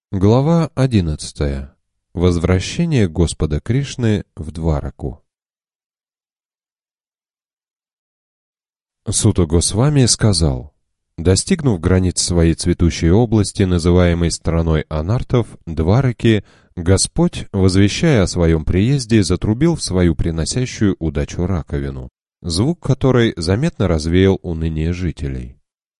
Глава 11. Возвращение Господа Кришны в Двараку. Сута Госвами сказал: достигнув границ своей цветущей области, называемой страной анартов, Двараки, Господь, возвещая о своем приезде, затрубил в свою приносящую удачу раковину, звук которой заметно развеял уныние жителей.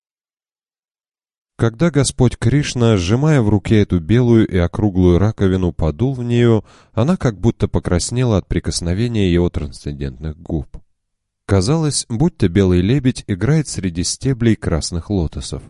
Когда Господь Кришна, сжимая в руке эту белую и округлую раковину, подул в нее, она как будто покраснела от прикосновения его трансцендентных губ. Казалось, будто белый лебедь играет среди стеблей красных лотосов.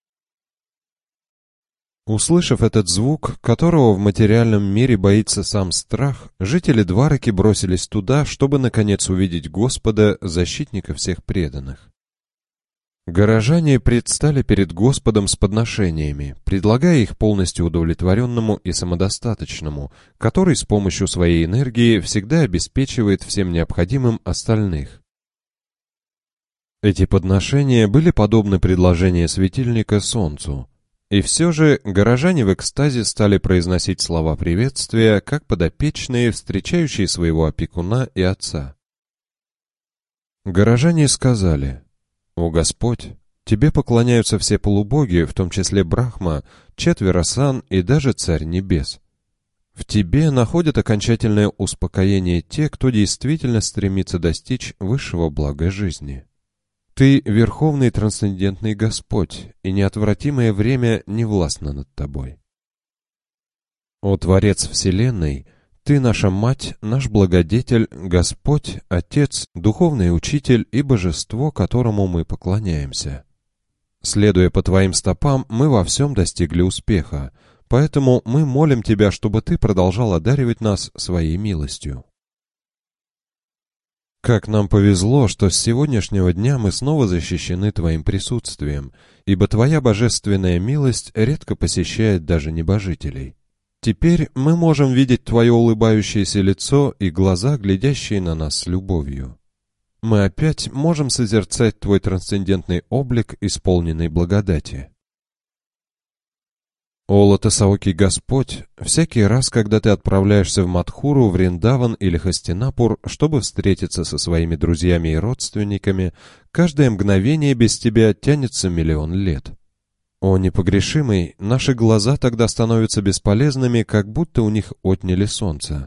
Услышав этот звук, которого в материальном мире боится сам страх, жители Двараки бросились туда, чтобы наконец увидеть Господа, защитника всех преданных. Горожане предстали перед Господом с подношениями, предлагая их полностью удовлетворенному и самодостаточному, который с помощью своей энергии всегда обеспечивает всем необходимым остальных. Эти подношения были подобны предложению светильника солнцу, и все же горожане в экстазе стали произносить слова приветствия, как подопечные, встречающие своего опекуна и отца. Горожане сказали: «О Господь, Тебе поклоняются все полубоги, в том числе Брахма, четверо сан и даже Царь Небес. В Тебе находят окончательное успокоение те, кто действительно стремится достичь высшего блага жизни. Ты — Верховный Трансцендентный Господь, и неотвратимое время не властно над Тобой. О Творец Вселенной, Ты наша Мать, наш Благодетель, Господь, Отец, Духовный Учитель и Божество, которому мы поклоняемся. Следуя по Твоим стопам, мы во всем достигли успеха, поэтому мы молим Тебя, чтобы Ты продолжал одаривать нас своей милостью. Как нам повезло, что с сегодняшнего дня мы снова защищены Твоим присутствием, ибо Твоя божественная милость редко посещает даже небожителей. Теперь мы можем видеть Твое улыбающееся лицо и глаза, глядящие на нас с любовью. Мы опять можем созерцать Твой трансцендентный облик, исполненный благодати. О Лотосаокий Господь, всякий раз, когда Ты отправляешься в Мадхуру, Вриндаван или Хастинапур, чтобы встретиться со своими друзьями и родственниками, каждое мгновение без Тебя тянется миллион лет. О непогрешимый, наши глаза тогда становятся бесполезными, как будто у них отняли солнце.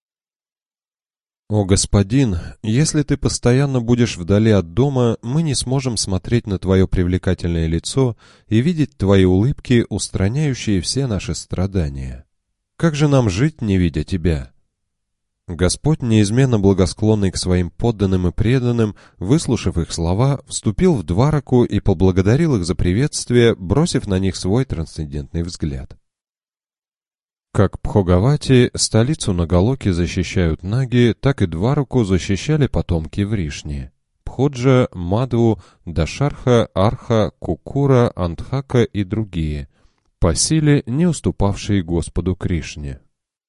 О Господин, если Ты постоянно будешь вдали от дома, мы не сможем смотреть на Твое привлекательное лицо и видеть Твои улыбки, устраняющие все наши страдания. Как же нам жить, не видя Тебя? Господь, неизменно благосклонный к своим подданным и преданным, выслушав их слова, вступил в Двараку и поблагодарил их за приветствие, бросив на них свой трансцендентный взгляд. Как Пхогавати, столицу Нагалоки защищают наги, так и Двараку защищали потомки Вришни: Пходжа, Мадху, Дашарха, Арха, Кукура, Антхака и другие, по силе не уступавшие Господу Кришне.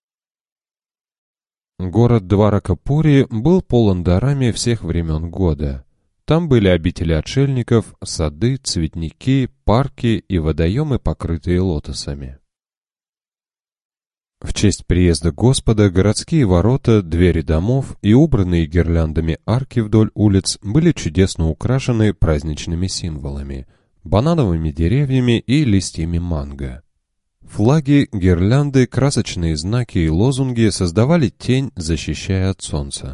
Город Дваракапури был полон дарами всех времен года. Там были обители отшельников, сады, цветники, парки и водоемы, покрытые лотосами. В честь приезда Господа городские ворота, двери домов и убранные гирляндами арки вдоль улиц были чудесно украшены праздничными символами — банановыми деревьями и листьями манго. Флаги, гирлянды, красочные знаки и лозунги создавали тень, защищая от солнца.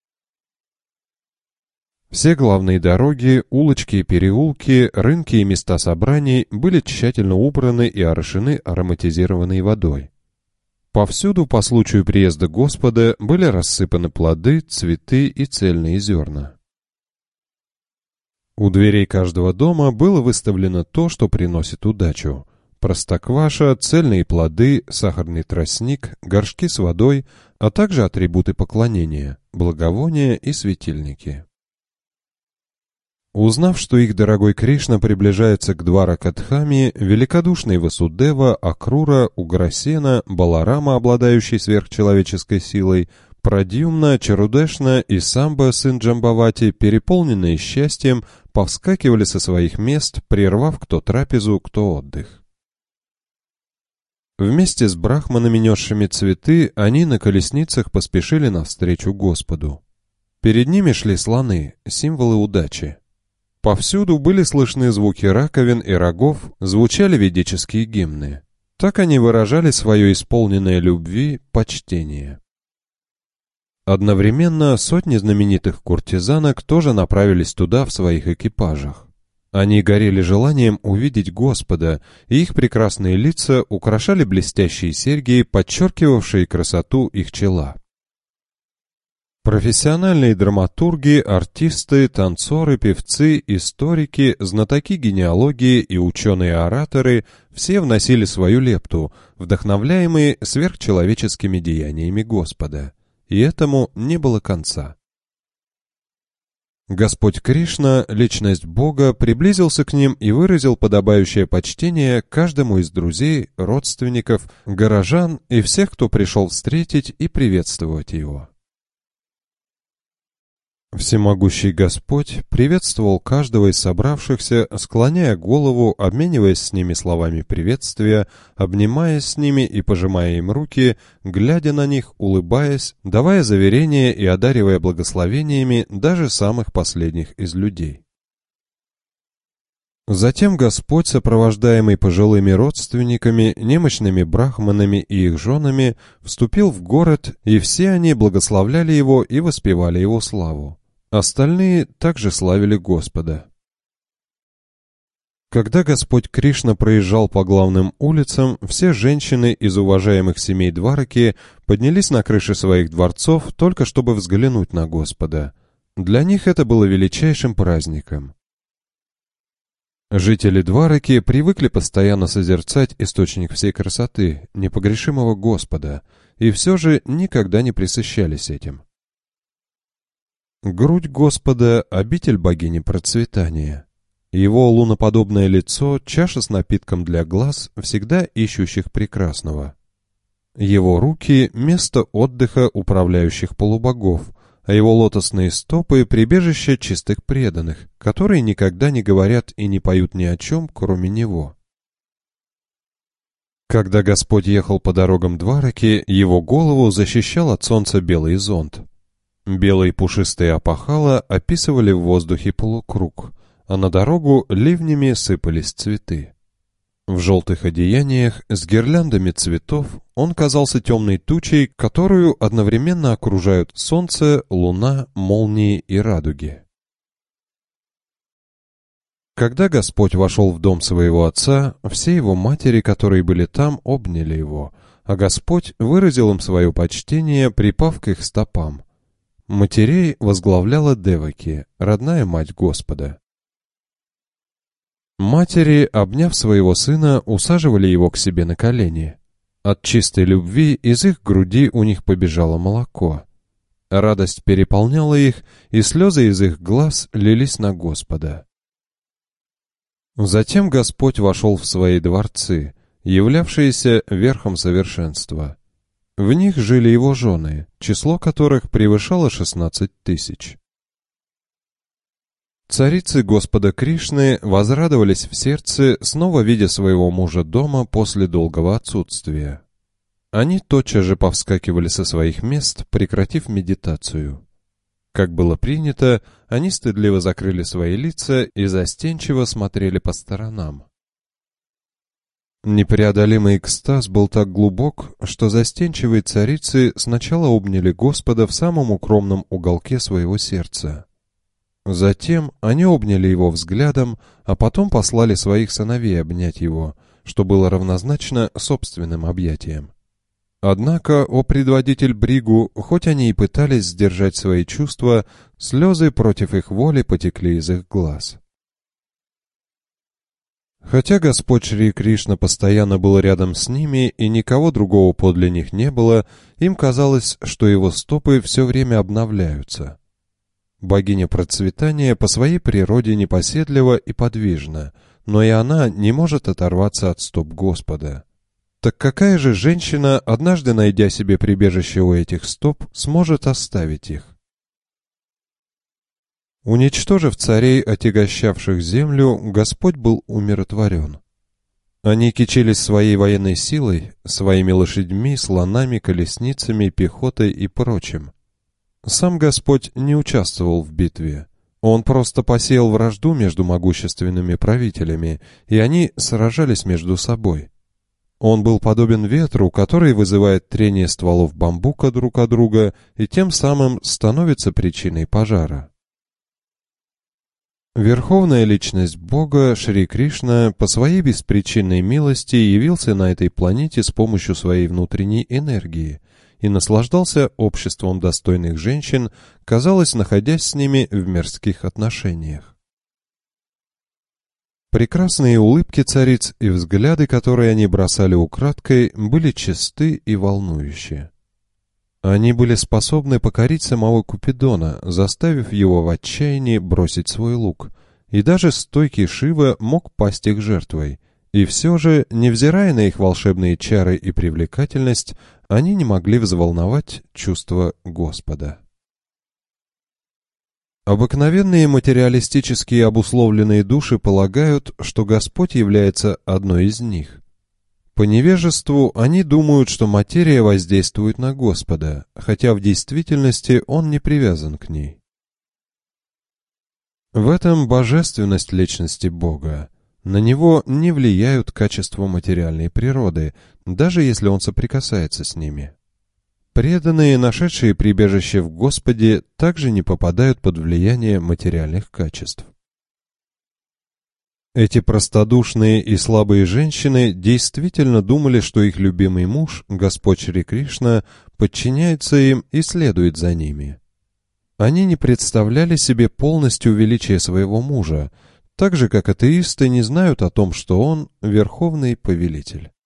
Все главные дороги, улочки и переулки, рынки и места собраний были тщательно убраны и орошены ароматизированной водой. Повсюду по случаю приезда Господа были рассыпаны плоды, цветы и цельные зерна. У дверей каждого дома было выставлено то, что приносит удачу: простокваша, цельные плоды, сахарный тростник, горшки с водой, а также атрибуты поклонения, благовония и светильники. Узнав, что их дорогой Кришна приближается к Дваракадхами, великодушный Васудева, Акрура, Уграсена, Баларама, обладающий сверхчеловеческой силой, Прадьюмна, Чарудешна и Самба, сын Джамбавати, переполненные счастьем, повскакивали со своих мест, прервав кто трапезу, кто отдых. Вместе с брахманами, несшими цветы, они на колесницах поспешили навстречу Господу. Перед ними шли слоны, символы удачи. Повсюду были слышны звуки раковин и рогов, звучали ведические гимны. Так они выражали свое исполненное любви почтение. Одновременно сотни знаменитых куртизанок тоже направились туда в своих экипажах. Они горели желанием увидеть Господа, и их прекрасные лица украшали блестящие серьги, подчеркивавшие красоту их чела. Профессиональные драматурги, артисты, танцоры, певцы, историки, знатоки генеалогии и ученые-ораторы все вносили свою лепту, вдохновляемые сверхчеловеческими деяниями Господа. И этому не было конца. Господь Кришна, личность Бога, приблизился к ним и выразил подобающее почтение каждому из друзей, родственников, горожан и всех, кто пришел встретить и приветствовать его. Всемогущий Господь приветствовал каждого из собравшихся, склоняя голову, обмениваясь с ними словами приветствия, обнимаясь с ними и пожимая им руки, глядя на них, улыбаясь, давая заверения и одаривая благословениями даже самых последних из людей. Затем Господь, сопровождаемый пожилыми родственниками, немощными брахманами и их женами, вступил в город, и все они благословляли его и воспевали его славу. Остальные также славили Господа. Когда Господь Кришна проезжал по главным улицам, все женщины из уважаемых семей Двараки поднялись на крыши своих дворцов только чтобы взглянуть на Господа. Для них это было величайшим праздником. Жители Двараки привыкли постоянно созерцать источник всей красоты, непогрешимого Господа, и все же никогда не пресыщались этим. Грудь Господа — обитель богини процветания. Его луноподобное лицо — чаша с напитком для глаз, всегда ищущих прекрасного. Его руки — место отдыха управляющих полубогов, а его лотосные стопы — прибежище чистых преданных, которые никогда не говорят и не поют ни о чем, кроме него. Когда Господь ехал по дорогам Двараки, его голову защищал от солнца белый зонт. Белые пушистые опахала описывали в воздухе полукруг, а на дорогу ливнями сыпались цветы. В желтых одеяниях с гирляндами цветов он казался темной тучей, которую одновременно окружают солнце, луна, молнии и радуги. Когда Господь вошел в дом своего отца, все его матери, которые были там, обняли его, а Господь выразил им свое почтение, припав к их стопам. Матерей возглавляла Деваки, родная мать Господа. Матери, обняв своего сына, усаживали его к себе на колени. От чистой любви из их груди у них побежало молоко. Радость переполняла их, и слезы из их глаз лились на Господа. Затем Господь вошел в свои дворцы, являвшиеся верхом совершенства. В них жили его жены, число которых превышало 16 тысяч. Царицы Господа Кришны возрадовались в сердце, снова видя своего мужа дома после долгого отсутствия. Они тотчас же повскакивали со своих мест, прекратив медитацию. Как было принято, они стыдливо закрыли свои лица и застенчиво смотрели по сторонам. Непреодолимый экстаз был так глубок, что застенчивые царицы сначала обняли Господа в самом укромном уголке своего сердца. Затем они обняли его взглядом, а потом послали своих сыновей обнять его, что было равнозначно собственным объятиям. Однако, о предводитель Бригу, хоть они и пытались сдержать свои чувства, слезы против их воли потекли из их глаз. Хотя Господь Шри Кришна постоянно был рядом с ними и никого другого подле них не было, им казалось, что его стопы все время обновляются. Богиня процветания по своей природе непоседлива и подвижна, но и она не может оторваться от стоп Господа. Так какая же женщина, однажды найдя себе прибежище у этих стоп, сможет оставить их? Уничтожив царей, отягощавших землю, Господь был умиротворен. Они кичились своей военной силой, своими лошадьми, слонами, колесницами, пехотой и прочим. Сам Господь не участвовал в битве. Он просто посеял вражду между могущественными правителями, и они сражались между собой. Он был подобен ветру, который вызывает трение стволов бамбука друг от друга и тем самым становится причиной пожара. Верховная личность Бога, Шри Кришна, по своей беспричинной милости явился на этой планете с помощью своей внутренней энергии и наслаждался обществом достойных женщин, казалось, находясь с ними в мирских отношениях. Прекрасные улыбки цариц и взгляды, которые они бросали украдкой, были чисты и волнующие. Они были способны покорить самого Купидона, заставив его в отчаянии бросить свой лук, и даже стойкий Шива мог пасть их жертвой. И все же, невзирая на их волшебные чары и привлекательность, они не могли взволновать чувства Господа. Обыкновенные материалистически обусловленные души полагают, что Господь является одной из них. По невежеству они думают, что материя воздействует на Господа, хотя в действительности Он не привязан к ней. В этом божественность личности Бога. На него не влияют качества материальной природы, даже если он соприкасается с ними. Преданные, нашедшие прибежище в Господе, также не попадают под влияние материальных качеств. Эти простодушные и слабые женщины действительно думали, что их любимый муж, Господь Шри Кришна, подчиняется им и следует за ними. Они не представляли себе полностью величие своего мужа, так же, как атеисты не знают о том, что он – верховный повелитель.